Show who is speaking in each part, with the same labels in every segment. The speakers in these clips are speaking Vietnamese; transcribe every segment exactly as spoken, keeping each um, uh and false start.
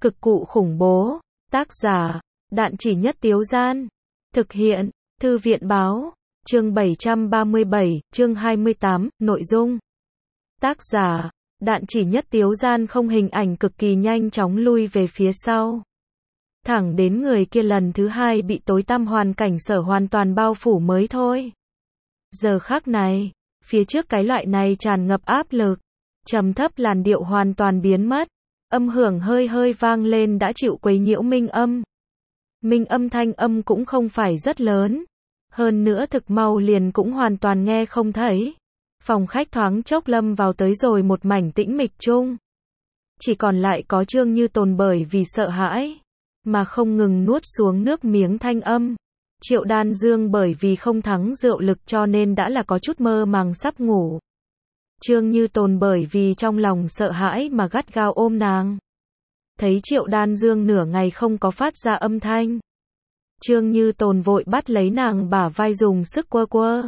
Speaker 1: Cực cụ khủng bố. Tác giả, Đạn Chỉ Nhất Tiếu Gian. Thực hiện, Thư viện Báo. Chương bảy trăm ba mươi bảy, chương hai mươi tám, nội dung. Tác giả, Đạn Chỉ Nhất Tiếu Gian không hình ảnh cực kỳ nhanh chóng lui về phía sau. Thẳng đến người kia lần thứ hai bị tối tăm hoàn cảnh sở hoàn toàn bao phủ mới thôi. Giờ khắc này, phía trước cái loại này tràn ngập áp lực, trầm thấp làn điệu hoàn toàn biến mất, âm hưởng hơi hơi vang lên đã chịu quấy nhiễu minh âm. Minh âm thanh âm cũng không phải rất lớn, hơn nữa thực mau liền cũng hoàn toàn nghe không thấy. Phòng khách thoáng chốc lâm vào tới rồi một mảnh tĩnh mịch chung. Chỉ còn lại có Trương Như Tồn bởi vì sợ hãi mà không ngừng nuốt xuống nước miếng thanh âm. Triệu Đan Dương bởi vì không thắng rượu lực cho nên đã là có chút mơ màng sắp ngủ. Trương Như Tồn bởi vì trong lòng sợ hãi mà gắt gao ôm nàng. Thấy Triệu Đan Dương nửa ngày không có phát ra âm thanh, Trương Như Tồn vội bắt lấy nàng bả vai dùng sức quơ quơ.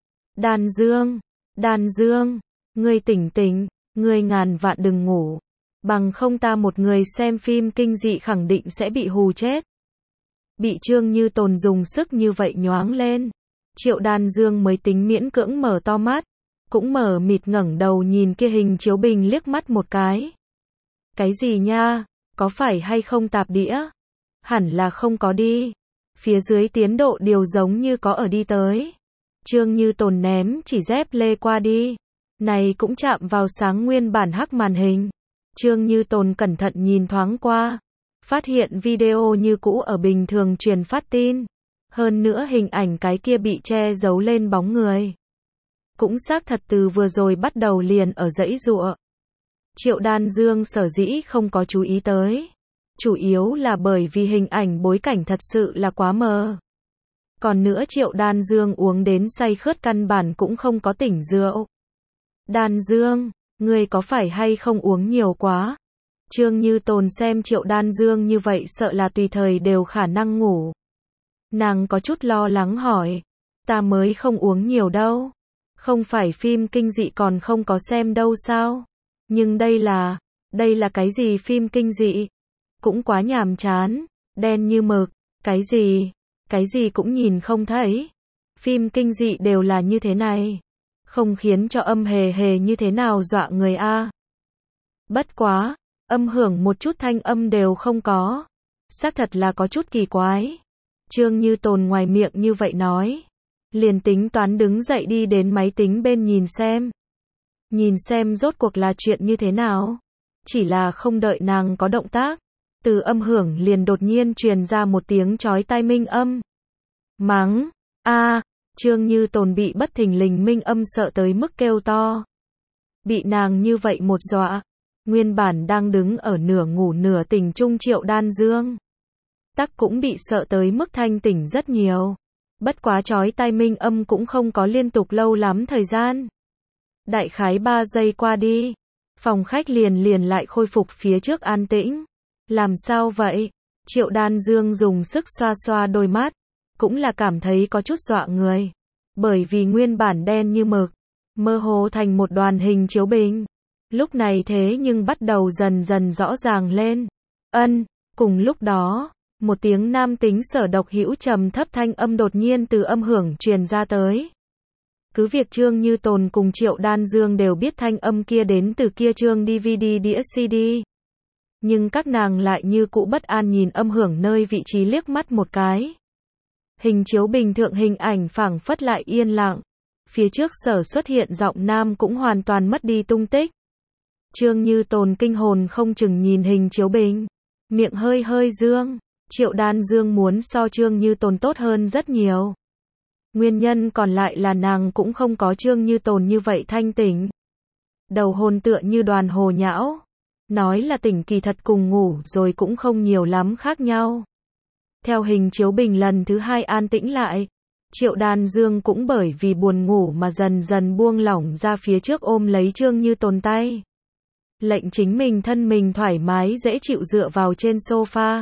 Speaker 1: Đan Dương, Đan Dương, ngươi tỉnh tỉnh, ngươi ngàn vạn đừng ngủ. Bằng không ta một người xem phim kinh dị khẳng định sẽ bị hù chết. Bị Trương Như Tồn dùng sức như vậy nhoáng lên, Triệu Đan Dương mới tính miễn cưỡng mở to mắt, cũng mở mịt ngẩng đầu nhìn kia hình chiếu bình liếc mắt một cái. Cái gì nha, có phải hay không tạp đĩa? Hẳn là không có đi. Phía dưới tiến độ điều giống như có ở đi tới. Trương Như Tồn ném chỉ dép lê qua đi. Này cũng chạm vào sáng nguyên bản hắc màn hình. Trương Như Tồn cẩn thận nhìn thoáng qua, phát hiện video như cũ ở bình thường truyền phát tin. Hơn nữa hình ảnh cái kia bị che giấu lên bóng người cũng xác thật từ vừa rồi bắt đầu liền ở giãy giụa. Triệu Đan Dương sở dĩ không có chú ý tới, chủ yếu là bởi vì hình ảnh bối cảnh thật sự là quá mờ. Còn nữa Triệu Đan Dương uống đến say khướt căn bản cũng không có tỉnh rượu. Đan Dương, ngươi có phải hay không uống nhiều quá? Trương Như Tồn xem Triệu Đan Dương như vậy sợ là tùy thời đều khả năng ngủ. Nàng có chút lo lắng hỏi, ta mới không uống nhiều đâu. Không phải phim kinh dị còn không có xem đâu sao? Nhưng đây là, đây là cái gì phim kinh dị? Cũng quá nhàm chán, đen như mực, cái gì, cái gì cũng nhìn không thấy. Phim kinh dị đều là như thế này, không khiến cho âm hề hề như thế nào dọa người a. Bất quá, âm hưởng một chút thanh âm đều không có. Xác thật là có chút kỳ quái. Trương Như Tồn ngoài miệng như vậy nói, liền tính toán đứng dậy đi đến máy tính bên nhìn xem. Nhìn xem rốt cuộc là chuyện như thế nào. Chỉ là không đợi nàng có động tác, từ âm hưởng liền đột nhiên truyền ra một tiếng chói tai minh âm. Mắng, a, Trương Như Tồn bị bất thình lình minh âm sợ tới mức kêu to. Bị nàng như vậy một dọa, nguyên bản đang đứng ở nửa ngủ nửa tỉnh chung Triệu Đan Dương tắc cũng bị sợ tới mức thanh tỉnh rất nhiều. Bất quá chói tai minh âm cũng không có liên tục lâu lắm thời gian. Đại khái ba giây qua đi, phòng khách liền liền lại khôi phục phía trước an tĩnh. Làm sao vậy? Triệu Đan Dương dùng sức xoa xoa đôi mắt, cũng là cảm thấy có chút dọa người. Bởi vì nguyên bản đen như mực, mơ hồ thành một đoàn hình chiếu bình. Lúc này thế nhưng bắt đầu dần dần rõ ràng lên. Ân, cùng lúc đó, một tiếng nam tính sở độc hữu trầm thấp thanh âm đột nhiên từ âm hưởng truyền ra tới. Cứ việc Trương Như Tồn cùng Triệu Đan Dương đều biết thanh âm kia đến từ kia chương đê vê đê đĩa xê đê. Nhưng các nàng lại như cũ bất an nhìn âm hưởng nơi vị trí liếc mắt một cái. Hình chiếu bình thượng hình ảnh phảng phất lại yên lặng. Phía trước sở xuất hiện giọng nam cũng hoàn toàn mất đi tung tích. Trương Như Tồn kinh hồn không chừng nhìn hình chiếu bình, miệng hơi hơi dương. Triệu Đan Dương muốn so Trương Như Tồn tốt hơn rất nhiều. Nguyên nhân còn lại là nàng cũng không có Trương Như Tồn như vậy thanh tỉnh. Đầu hồn tựa như đoàn hồ nhão. Nói là tỉnh kỳ thật cùng ngủ rồi cũng không nhiều lắm khác nhau. Theo hình chiếu bình lần thứ hai an tĩnh lại, Triệu Đan Dương cũng bởi vì buồn ngủ mà dần dần buông lỏng ra phía trước ôm lấy Trương Như Tồn tay. Lệnh chính mình thân mình thoải mái dễ chịu dựa vào trên sofa.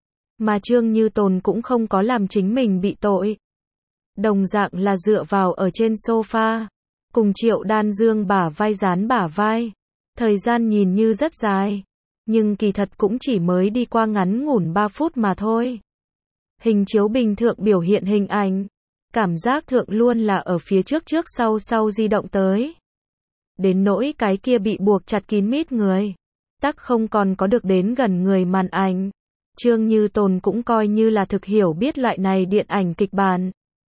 Speaker 1: Mà Trương Như Tồn cũng không có làm chính mình bị tội. Đồng dạng là dựa vào ở trên sofa, cùng Triệu Đan Dương bả vai dán bả vai. Thời gian nhìn như rất dài, Nhưng kỳ thật cũng chỉ mới đi qua ngắn ngủn ba phút mà thôi. Hình chiếu bình thường biểu hiện hình ảnh. Cảm giác thượng luôn là ở phía trước trước sau sau di động tới. Đến nỗi cái kia bị buộc chặt kín mít người. Tắc không còn có được đến gần người màn ảnh. Trương Như Tồn cũng coi như là thực hiểu biết loại này điện ảnh kịch bản.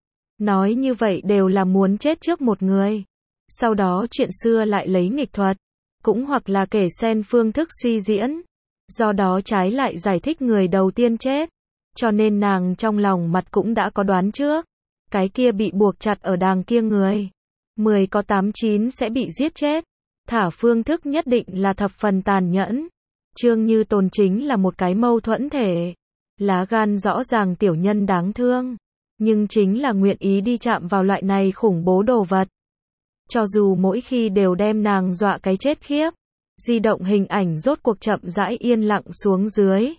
Speaker 1: Nói như vậy đều là muốn chết trước một người. Sau đó chuyện xưa lại lấy nghịch thuật. Cũng hoặc là kể xen phương thức suy diễn. Do đó trái lại giải thích người đầu tiên chết. Cho nên nàng trong lòng mặt cũng đã có đoán trước. Cái kia bị buộc chặt ở đàng kia người. Mười có tám chín sẽ bị giết chết. Thả phương thức nhất định là thập phần tàn nhẫn. Trương Như Tồn chính là một cái mâu thuẫn thể. Lá gan rõ ràng tiểu nhân đáng thương. Nhưng chính là nguyện ý đi chạm vào loại này khủng bố đồ vật. Cho dù mỗi khi đều đem nàng dọa cái chết khiếp. Di động hình ảnh rốt cuộc chậm rãi yên lặng xuống dưới.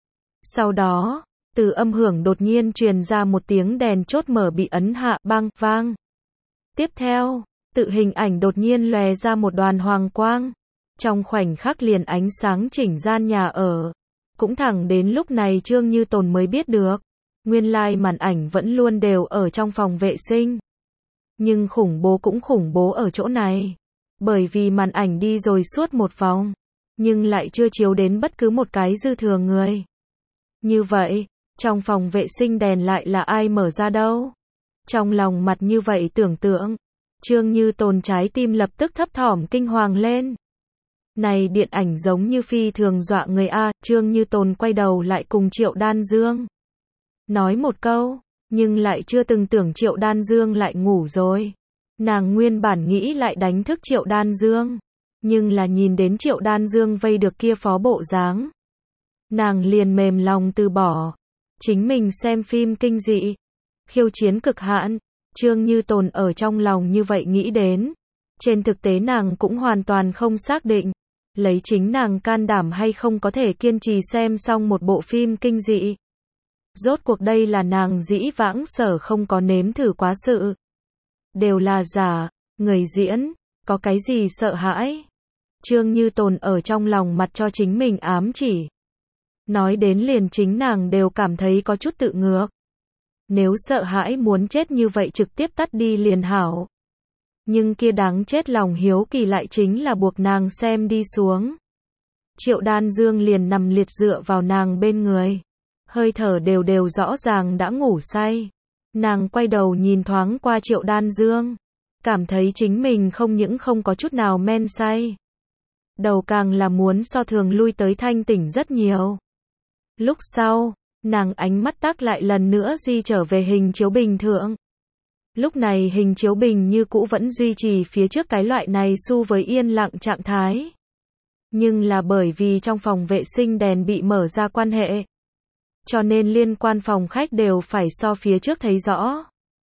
Speaker 1: Sau đó, từ âm hưởng đột nhiên truyền ra một tiếng đèn chốt mở bị ấn hạ bang vang. Tiếp theo, tự hình ảnh đột nhiên lòe ra một đoàn hoàng quang. Trong khoảnh khắc liền ánh sáng chỉnh gian nhà ở. Cũng thẳng đến lúc này Trương Như Tồn mới biết được. Nguyên lai màn ảnh vẫn luôn đều ở trong phòng vệ sinh. Nhưng khủng bố cũng khủng bố ở chỗ này. Bởi vì màn ảnh đi rồi suốt một vòng. Nhưng lại chưa chiếu đến bất cứ một cái dư thừa người. Như vậy, trong phòng vệ sinh đèn lại là ai mở ra đâu? Trong lòng mặt như vậy tưởng tượng. Trương Như Tồn trái tim lập tức thấp thỏm kinh hoàng lên. Này điện ảnh giống như phi thường dọa người a. Trương Như Tồn quay đầu lại cùng Triệu Đan Dương. Nói một câu, nhưng lại chưa từng tưởng Triệu Đan Dương lại ngủ rồi. Nàng nguyên bản nghĩ lại đánh thức Triệu Đan Dương. Nhưng là nhìn đến Triệu Đan Dương vây được kia phó bộ dáng. Nàng liền mềm lòng từ bỏ. Chính mình xem phim kinh dị. Khiêu chiến cực hạn. Trương Như Tồn ở trong lòng như vậy nghĩ đến. Trên thực tế nàng cũng hoàn toàn không xác định. Lấy chính nàng can đảm hay không có thể kiên trì xem xong một bộ phim kinh dị. Rốt cuộc đây là nàng dĩ vãng sở không có nếm thử quá sự. Đều là giả, người diễn, có cái gì sợ hãi. Trương Như Tồn ở trong lòng mặt cho chính mình ám chỉ. Nói đến liền chính nàng đều cảm thấy có chút tự ngược. Nếu sợ hãi muốn chết như vậy trực tiếp tắt đi liền hảo. Nhưng kia đáng chết lòng hiếu kỳ lại chính là buộc nàng xem đi xuống. Triệu Đan Dương liền nằm liệt dựa vào nàng bên người. Hơi thở đều đều rõ ràng đã ngủ say. Nàng quay đầu nhìn thoáng qua Triệu Đan Dương. Cảm thấy chính mình không những không có chút nào men say. Đầu càng là muốn so thường lui tới thanh tỉnh rất nhiều. Lúc sau, nàng ánh mắt tác lại lần nữa di trở về hình chiếu bình thượng. Lúc này hình chiếu bình như cũ vẫn duy trì phía trước cái loại này xu với yên lặng trạng thái. Nhưng là bởi vì trong phòng vệ sinh đèn bị mở ra quan hệ. Cho nên liên quan phòng khách đều phải so phía trước thấy rõ.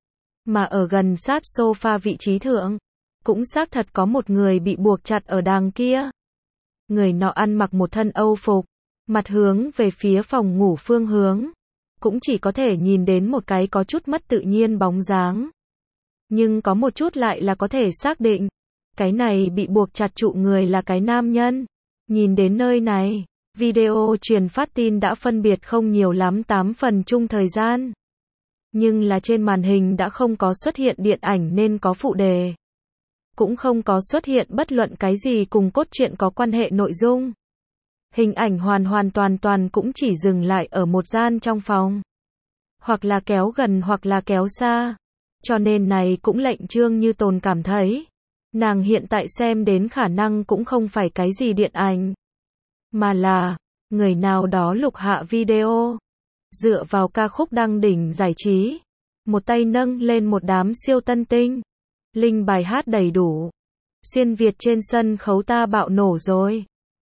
Speaker 1: Mà ở gần sát sofa vị trí thượng, cũng xác thật có một người bị buộc chặt ở đàng kia. Người nọ ăn mặc một thân âu phục, mặt hướng về phía phòng ngủ phương hướng. Cũng chỉ có thể nhìn đến một cái có chút mất tự nhiên bóng dáng. Nhưng có một chút lại là có thể xác định. Cái này bị buộc chặt trụ người là cái nam nhân. Nhìn đến nơi này, video truyền phát tin đã phân biệt không nhiều lắm tám phần chung thời gian. Nhưng là trên màn hình đã không có xuất hiện điện ảnh nên có phụ đề. Cũng không có xuất hiện bất luận cái gì cùng cốt truyện có quan hệ nội dung. Hình ảnh hoàn hoàn toàn toàn cũng chỉ dừng lại ở một gian trong phòng. Hoặc là kéo gần hoặc là kéo xa. Cho nên này cũng lệnh Trương Như Tồn cảm thấy. Nàng hiện tại xem đến khả năng cũng không phải cái gì điện ảnh. Mà là, người nào đó lục hạ video. Dựa vào ca khúc đăng đỉnh giải trí. Một tay nâng lên một đám siêu tân tinh. Linh bài hát đầy đủ. Xuyên Việt trên sân khấu ta bạo nổ rồi.